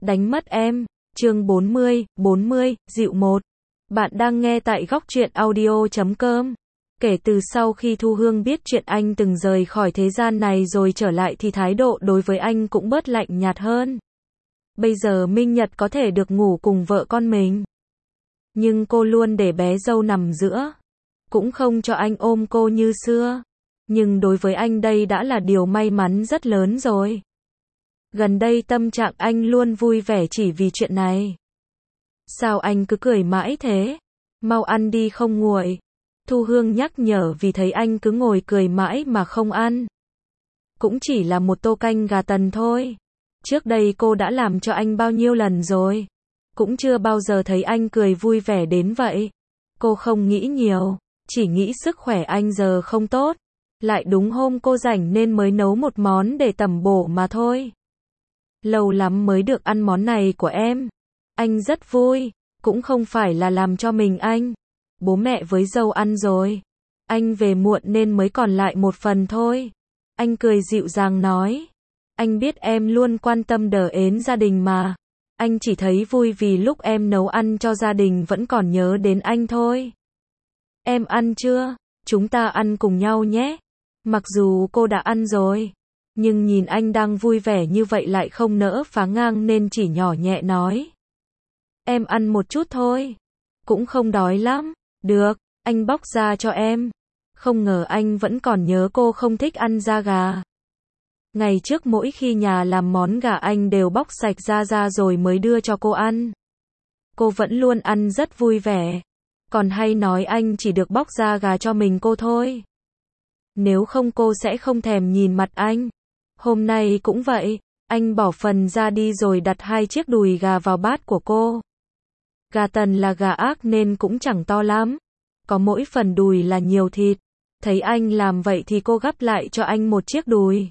Đánh mất em. Chương 40, dịu một. Bạn đang nghe tại góc truyện audio.com. Kể từ sau khi Thu Hương biết chuyện anh từng rời khỏi thế gian này rồi trở lại thì thái độ đối với anh cũng bớt lạnh nhạt hơn. Bây giờ Minh Nhật có thể được ngủ cùng vợ con mình. Nhưng cô luôn để bé dâu nằm giữa. Cũng không cho anh ôm cô như xưa. Nhưng đối với anh đây đã là điều may mắn rất lớn rồi. Gần đây tâm trạng anh luôn vui vẻ chỉ vì chuyện này. Sao anh cứ cười mãi thế? Mau ăn đi không nguội. Thu Hương nhắc nhở vì thấy anh cứ ngồi cười mãi mà không ăn. Cũng chỉ là một tô canh gà tần thôi. Trước đây cô đã làm cho anh bao nhiêu lần rồi. Cũng chưa bao giờ thấy anh cười vui vẻ đến vậy. Cô không nghĩ nhiều, chỉ nghĩ sức khỏe anh giờ không tốt. Lại đúng hôm cô rảnh nên mới nấu một món để tẩm bổ mà thôi. Lâu lắm mới được ăn món này của em. Anh rất vui, cũng không phải là làm cho mình anh. Bố mẹ với dâu ăn rồi. Anh về muộn nên mới còn lại một phần thôi. Anh cười dịu dàng nói. Anh biết em luôn quan tâm đờ ến gia đình mà. Anh chỉ thấy vui vì lúc em nấu ăn cho gia đình vẫn còn nhớ đến anh thôi. Em ăn chưa? Chúng ta ăn cùng nhau nhé. Mặc dù cô đã ăn rồi. Nhưng nhìn anh đang vui vẻ như vậy lại không nỡ phá ngang nên chỉ nhỏ nhẹ nói. Em ăn một chút thôi. Cũng không đói lắm. Được, anh bóc ra cho em. Không ngờ anh vẫn còn nhớ cô không thích ăn da gà. Ngày trước mỗi khi nhà làm món gà anh đều bóc sạch da ra rồi mới đưa cho cô ăn. Cô vẫn luôn ăn rất vui vẻ. Còn hay nói anh chỉ được bóc da gà cho mình cô thôi. Nếu không cô sẽ không thèm nhìn mặt anh. Hôm nay cũng vậy, anh bỏ phần da đi rồi đặt 2 chiếc đùi gà vào bát của cô. Gà tần là gà ác nên cũng chẳng to lắm. Có mỗi phần đùi là nhiều thịt. Thấy anh làm vậy thì cô gắp lại cho anh một chiếc đùi.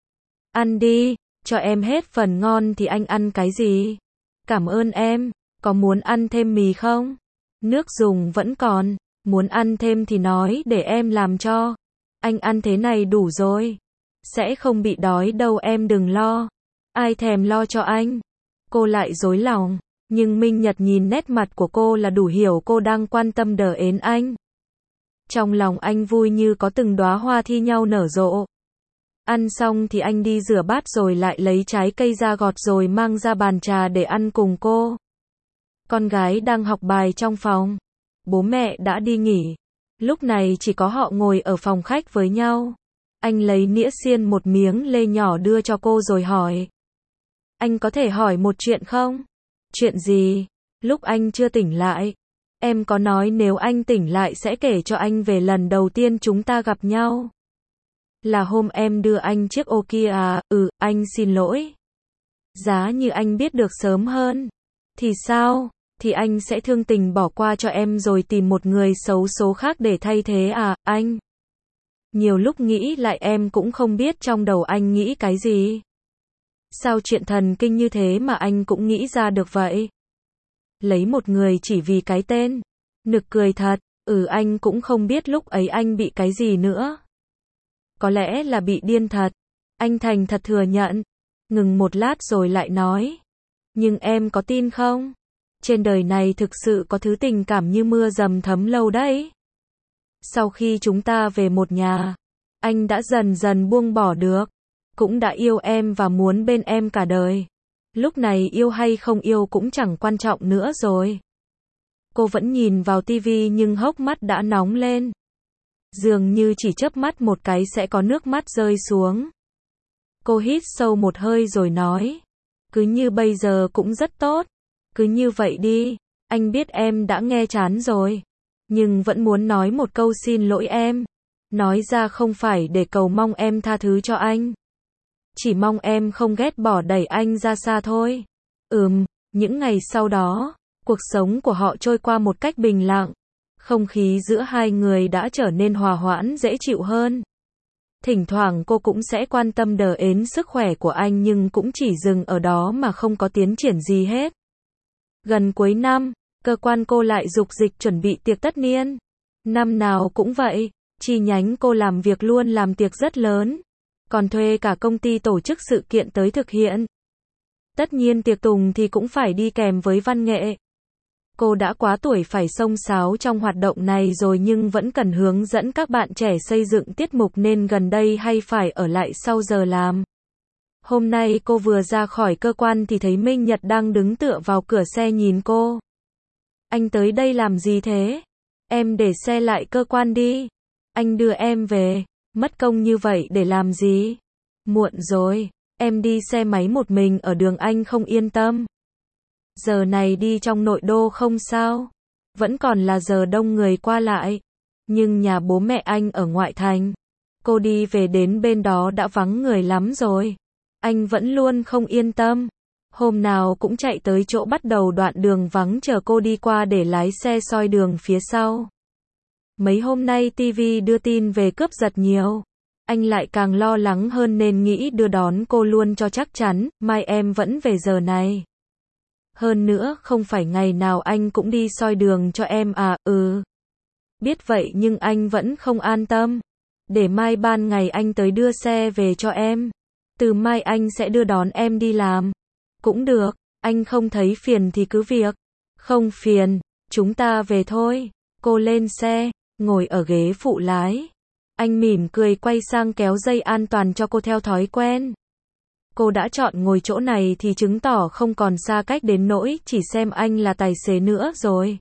Ăn đi, cho em hết phần ngon thì anh ăn cái gì? Cảm ơn em, có muốn ăn thêm mì không? Nước dùng vẫn còn, muốn ăn thêm thì nói để em làm cho. Anh ăn thế này đủ rồi. Sẽ không bị đói đâu em đừng lo. Ai thèm lo cho anh. Cô lại dối lòng. Nhưng Minh Nhật nhìn nét mặt của cô là đủ hiểu cô đang quan tâm đờ ến anh. Trong lòng anh vui như có từng đóa hoa thi nhau nở rộ. Ăn xong thì anh đi rửa bát rồi lại lấy trái cây ra gọt rồi mang ra bàn trà để ăn cùng cô. Con gái đang học bài trong phòng. Bố mẹ đã đi nghỉ. Lúc này chỉ có họ ngồi ở phòng khách với nhau. Anh lấy nĩa xiên một miếng lê nhỏ đưa cho cô rồi hỏi. Anh có thể hỏi một chuyện không? Chuyện gì? Lúc anh chưa tỉnh lại. Em có nói nếu anh tỉnh lại sẽ kể cho anh về lần đầu tiên chúng ta gặp nhau. Là hôm em đưa anh chiếc ô kia à? Anh xin lỗi. Giá như anh biết được sớm hơn. Thì sao? Thì anh sẽ thương tình bỏ qua cho em rồi tìm một người xấu số khác để thay thế à, anh? Nhiều lúc nghĩ lại em cũng không biết trong đầu anh nghĩ cái gì. Sao chuyện thần kinh như thế mà anh cũng nghĩ ra được vậy? Lấy một người chỉ vì cái tên. Nực cười thật. Anh cũng không biết lúc ấy anh bị cái gì nữa. Có lẽ là bị điên thật. Anh thành thật thừa nhận. Ngừng một lát rồi lại nói. Nhưng em có tin không? Trên đời này thực sự có thứ tình cảm như mưa dầm thấm lâu đấy. Sau khi chúng ta về một nhà, anh đã dần dần buông bỏ được. Cũng đã yêu em và muốn bên em cả đời. Lúc này yêu hay không yêu cũng chẳng quan trọng nữa rồi. Cô vẫn nhìn vào tivi nhưng hốc mắt đã nóng lên. Dường như chỉ chớp mắt một cái sẽ có nước mắt rơi xuống. Cô hít sâu một hơi rồi nói. Cứ như bây giờ cũng rất tốt. Cứ như vậy đi. Anh biết em đã nghe chán rồi. Nhưng vẫn muốn nói một câu xin lỗi em. Nói ra không phải để cầu mong em tha thứ cho anh. Chỉ mong em không ghét bỏ đẩy anh ra xa thôi. Những ngày sau đó, cuộc sống của họ trôi qua một cách bình lặng. Không khí giữa hai người đã trở nên hòa hoãn dễ chịu hơn. Thỉnh thoảng cô cũng sẽ quan tâm đờ ến sức khỏe của anh nhưng cũng chỉ dừng ở đó mà không có tiến triển gì hết. Gần cuối năm, cơ quan cô lại rục dịch chuẩn bị tiệc tất niên. Năm nào cũng vậy, chi nhánh cô làm việc luôn làm tiệc rất lớn. Còn thuê cả công ty tổ chức sự kiện tới thực hiện. Tất nhiên tiệc tùng thì cũng phải đi kèm với văn nghệ. Cô đã quá tuổi phải xông xáo trong hoạt động này rồi nhưng vẫn cần hướng dẫn các bạn trẻ xây dựng tiết mục nên gần đây hay phải ở lại sau giờ làm. Hôm nay cô vừa ra khỏi cơ quan thì thấy Minh Nhật đang đứng tựa vào cửa xe nhìn cô. Anh tới đây làm gì thế? Em để xe lại cơ quan đi. Anh đưa em về. Mất công như vậy để làm gì? Muộn rồi. Em đi xe máy một mình ở đường anh không yên tâm. Giờ này đi trong nội đô không sao. Vẫn còn là giờ đông người qua lại. Nhưng nhà bố mẹ anh ở ngoại thành. Cô đi về đến bên đó đã vắng người lắm rồi. Anh vẫn luôn không yên tâm. Hôm nào cũng chạy tới chỗ bắt đầu đoạn đường vắng chờ cô đi qua để lái xe soi đường phía sau. Mấy hôm nay TV đưa tin về cướp giật nhiều. Anh lại càng lo lắng hơn nên nghĩ đưa đón cô luôn cho chắc chắn, mai em vẫn về giờ này. Hơn nữa, không phải ngày nào anh cũng đi soi đường cho em à, Biết vậy nhưng anh vẫn không an tâm. Để mai ban ngày anh tới đưa xe về cho em. Từ mai anh sẽ đưa đón em đi làm. Cũng được, anh không thấy phiền thì cứ việc. Không phiền, chúng ta về thôi. Cô lên xe, ngồi ở ghế phụ lái. Anh mỉm cười quay sang kéo dây an toàn cho cô theo thói quen. Cô đã chọn ngồi chỗ này thì chứng tỏ không còn xa cách đến nỗi chỉ xem anh là tài xế nữa rồi.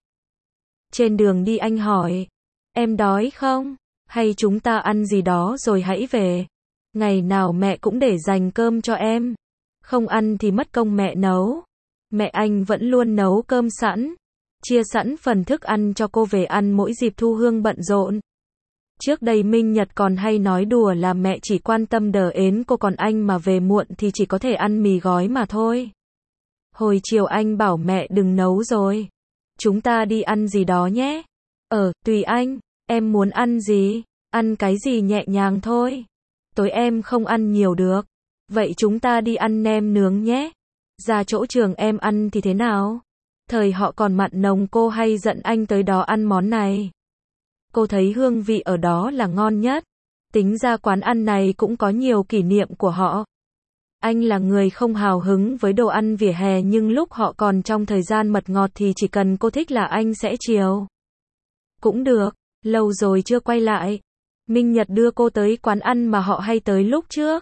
Trên đường đi anh hỏi, em đói không? Hay chúng ta ăn gì đó rồi hãy về? Ngày nào mẹ cũng để dành cơm cho em. Không ăn thì mất công mẹ nấu. Mẹ anh vẫn luôn nấu cơm sẵn. Chia sẵn phần thức ăn cho cô về ăn mỗi dịp Thu Hương bận rộn. Trước đây Minh Nhật còn hay nói đùa là mẹ chỉ quan tâm đờ ến cô còn anh mà về muộn thì chỉ có thể ăn mì gói mà thôi. Hồi chiều anh bảo mẹ đừng nấu rồi. Chúng ta đi ăn gì đó nhé. Tùy anh. Em muốn ăn gì? Ăn cái gì nhẹ nhàng thôi. Tối em không ăn nhiều được. Vậy chúng ta đi ăn nem nướng nhé. Ra chỗ trường em ăn thì thế nào? Thời họ còn mặn nồng cô hay dẫn anh tới đó ăn món này. Cô thấy hương vị ở đó là ngon nhất. Tính ra quán ăn này cũng có nhiều kỷ niệm của họ. Anh là người không hào hứng với đồ ăn vỉa hè nhưng lúc họ còn trong thời gian mật ngọt thì chỉ cần cô thích là anh sẽ chiều. Cũng được, lâu rồi chưa quay lại. Minh Nhật đưa cô tới quán ăn mà họ hay tới lúc trước.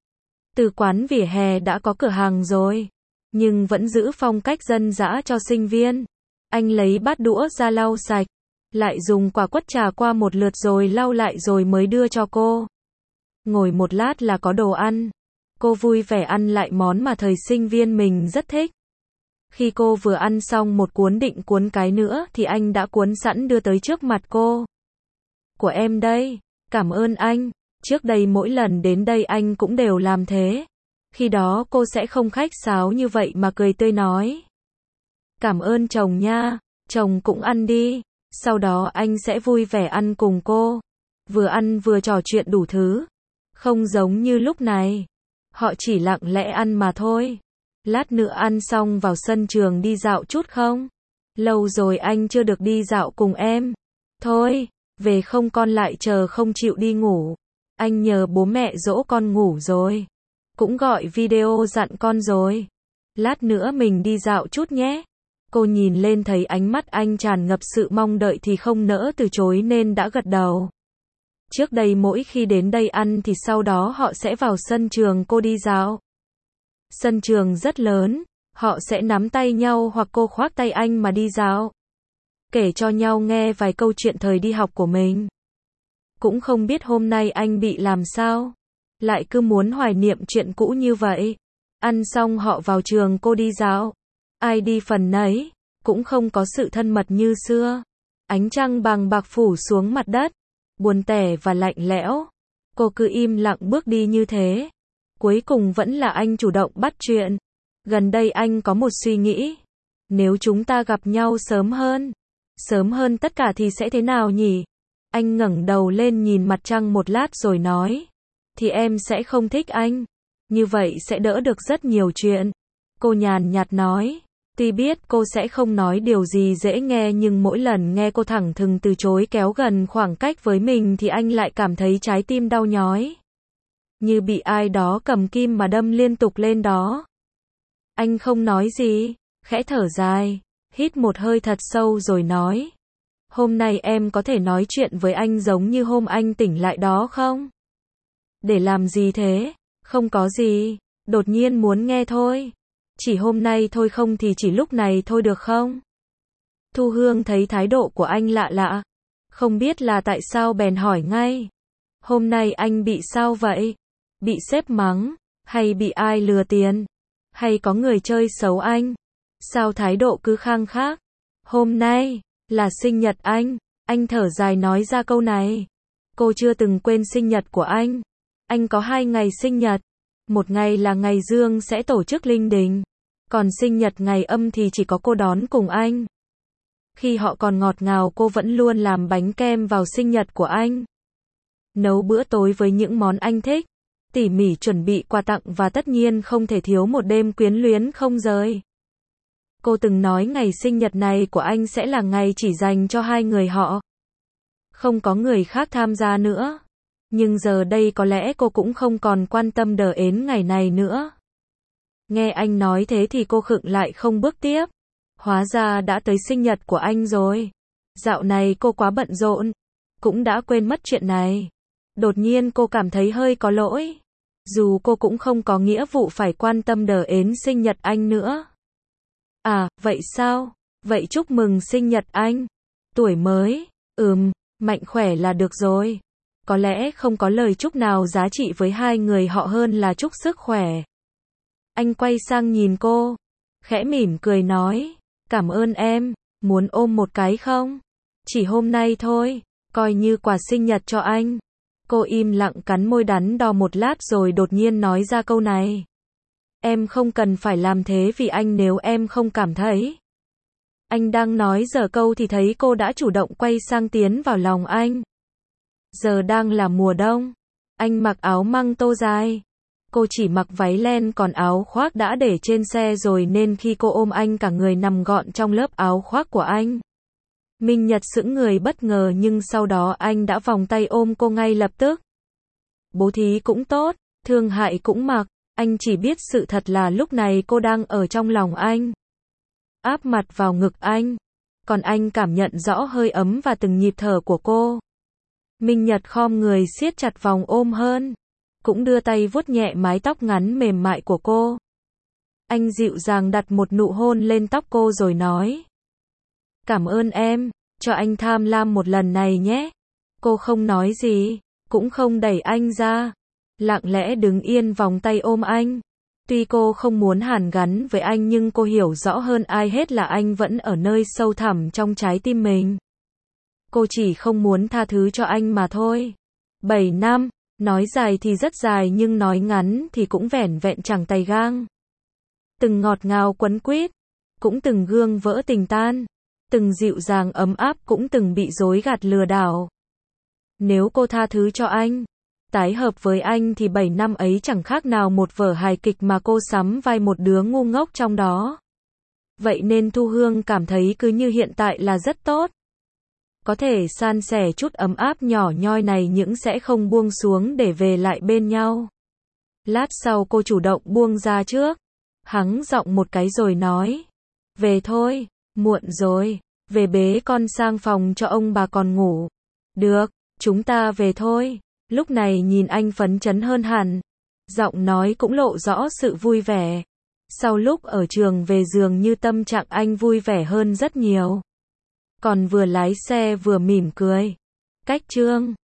Từ quán vỉa hè đã có cửa hàng rồi, nhưng vẫn giữ phong cách dân dã cho sinh viên. Anh lấy bát đũa ra lau sạch, lại dùng quả quất trà qua một lượt rồi lau lại rồi mới đưa cho cô. Ngồi một lát là có đồ ăn. Cô vui vẻ ăn lại món mà thời sinh viên mình rất thích. Khi cô vừa ăn xong một cuốn định cuốn cái nữa thì anh đã cuốn sẵn đưa tới trước mặt cô. Của em đây, cảm ơn anh. Trước đây mỗi lần đến đây anh cũng đều làm thế. Khi đó cô sẽ không khách sáo như vậy mà cười tươi nói. Cảm ơn chồng nha, chồng cũng ăn đi. Sau đó anh sẽ vui vẻ ăn cùng cô. Vừa ăn vừa trò chuyện đủ thứ. Không giống như lúc này. Họ chỉ lặng lẽ ăn mà thôi. Lát nữa ăn xong vào sân trường đi dạo chút không? Lâu rồi anh chưa được đi dạo cùng em. Thôi, về không con lại chờ không chịu đi ngủ. Anh nhờ bố mẹ dỗ con ngủ rồi. Cũng gọi video dặn con rồi. Lát nữa mình đi dạo chút nhé. Cô nhìn lên thấy ánh mắt anh tràn ngập sự mong đợi thì không nỡ từ chối nên đã gật đầu. Trước đây mỗi khi đến đây ăn thì sau đó họ sẽ vào sân trường cô đi dạo. Sân trường rất lớn, họ sẽ nắm tay nhau hoặc cô khoác tay anh mà đi dạo. Kể cho nhau nghe vài câu chuyện thời đi học của mình. Cũng không biết hôm nay anh bị làm sao. Lại cứ muốn hoài niệm chuyện cũ như vậy. Ăn xong họ vào trường cô đi dạo. Ai đi phần nấy, cũng không có sự thân mật như xưa. Ánh trăng bằng bạc phủ xuống mặt đất. Buồn tẻ và lạnh lẽo. Cô cứ im lặng bước đi như thế. Cuối cùng vẫn là anh chủ động bắt chuyện. Gần đây anh có một suy nghĩ. Nếu chúng ta gặp nhau sớm hơn tất cả thì sẽ thế nào nhỉ? Anh ngẩng đầu lên nhìn mặt trăng một lát rồi nói. Thì em sẽ không thích anh. Như vậy sẽ đỡ được rất nhiều chuyện. Cô nhàn nhạt nói. Tuy biết cô sẽ không nói điều gì dễ nghe nhưng mỗi lần nghe cô thẳng thừng từ chối kéo gần khoảng cách với mình thì anh lại cảm thấy trái tim đau nhói. Như bị ai đó cầm kim mà đâm liên tục lên đó. Anh không nói gì, khẽ thở dài, hít một hơi thật sâu rồi nói. Hôm nay em có thể nói chuyện với anh giống như hôm anh tỉnh lại đó không? Để làm gì thế? Không có gì, đột nhiên muốn nghe thôi. Chỉ hôm nay thôi không thì chỉ lúc này thôi được không? Thu Hương thấy thái độ của anh lạ lạ, không biết là tại sao bèn hỏi ngay. Hôm nay anh bị sao vậy? Bị sếp mắng, hay bị ai lừa tiền? Hay có người chơi xấu anh? Sao thái độ cứ khăng khắc? Hôm nay là sinh nhật anh thở dài nói ra câu này. Cô chưa từng quên sinh nhật của anh. Anh có 2 ngày sinh nhật. Một ngày là ngày dương sẽ tổ chức linh đình. Còn sinh nhật ngày âm thì chỉ có cô đón cùng anh. Khi họ còn ngọt ngào cô vẫn luôn làm bánh kem vào sinh nhật của anh. Nấu bữa tối với những món anh thích. Tỉ mỉ chuẩn bị quà tặng và tất nhiên không thể thiếu một đêm quyến luyến không rời. Cô từng nói ngày sinh nhật này của anh sẽ là ngày chỉ dành cho 2 người họ. Không có người khác tham gia nữa. Nhưng giờ đây có lẽ cô cũng không còn quan tâm đờ ến ngày này nữa. Nghe anh nói thế thì cô khựng lại không bước tiếp. Hóa ra đã tới sinh nhật của anh rồi. Dạo này cô quá bận rộn, cũng đã quên mất chuyện này. Đột nhiên cô cảm thấy hơi có lỗi. Dù cô cũng không có nghĩa vụ phải quan tâm đờ ến sinh nhật anh nữa. À, vậy sao? Vậy chúc mừng sinh nhật anh. Tuổi mới, mạnh khỏe là được rồi. Có lẽ không có lời chúc nào giá trị với 2 người họ hơn là chúc sức khỏe. Anh quay sang nhìn cô, khẽ mỉm cười nói, cảm ơn em, muốn ôm một cái không? Chỉ hôm nay thôi, coi như quà sinh nhật cho anh. Cô im lặng cắn môi đắn đo một lát rồi đột nhiên nói ra câu này. Em không cần phải làm thế vì anh nếu em không cảm thấy. Anh đang nói dở câu thì thấy cô đã chủ động quay sang tiến vào lòng anh. Giờ đang là mùa đông. Anh mặc áo măng tô dài. Cô chỉ mặc váy len còn áo khoác đã để trên xe rồi nên khi cô ôm anh cả người nằm gọn trong lớp áo khoác của anh. Minh Nhật sững người bất ngờ nhưng sau đó anh đã vòng tay ôm cô ngay lập tức. Bố thí cũng tốt, thương hại cũng mặc. Anh chỉ biết sự thật là lúc này cô đang ở trong lòng anh. Áp mặt vào ngực anh. Còn anh cảm nhận rõ hơi ấm và từng nhịp thở của cô. Minh Nhật khom người siết chặt vòng ôm hơn. Cũng đưa tay vuốt nhẹ mái tóc ngắn mềm mại của cô. Anh dịu dàng đặt một nụ hôn lên tóc cô rồi nói. Cảm ơn em, cho anh tham lam một lần này nhé. Cô không nói gì, cũng không đẩy anh ra. Lặng lẽ đứng yên vòng tay ôm anh. Tuy cô không muốn hàn gắn với anh nhưng cô hiểu rõ hơn ai hết là anh vẫn ở nơi sâu thẳm trong trái tim mình. Cô chỉ không muốn tha thứ cho anh mà thôi. 7 năm, nói dài thì rất dài nhưng nói ngắn thì cũng vẻn vẹn chẳng tay gang. Từng ngọt ngào quấn quýt, cũng từng gương vỡ tình tan. Từng dịu dàng ấm áp cũng từng bị dối gạt lừa đảo. Nếu cô tha thứ cho anh, tái hợp với anh thì 7 năm ấy chẳng khác nào một vở hài kịch mà cô sắm vai một đứa ngu ngốc trong đó. Vậy nên Thu Hương cảm thấy cứ như hiện tại là rất tốt. Có thể san sẻ chút ấm áp nhỏ nhoi này nhưng sẽ không buông xuống để về lại bên nhau. Lát sau cô chủ động buông ra trước. Hắng giọng một cái rồi nói. Về thôi, muộn rồi, về bế con sang phòng cho ông bà còn ngủ. Được, chúng ta về thôi. Lúc này nhìn anh phấn chấn hơn hẳn. Giọng nói cũng lộ rõ sự vui vẻ. Sau lúc ở trường về dường như tâm trạng anh vui vẻ hơn rất nhiều. Còn vừa lái xe vừa mỉm cười. Cách chương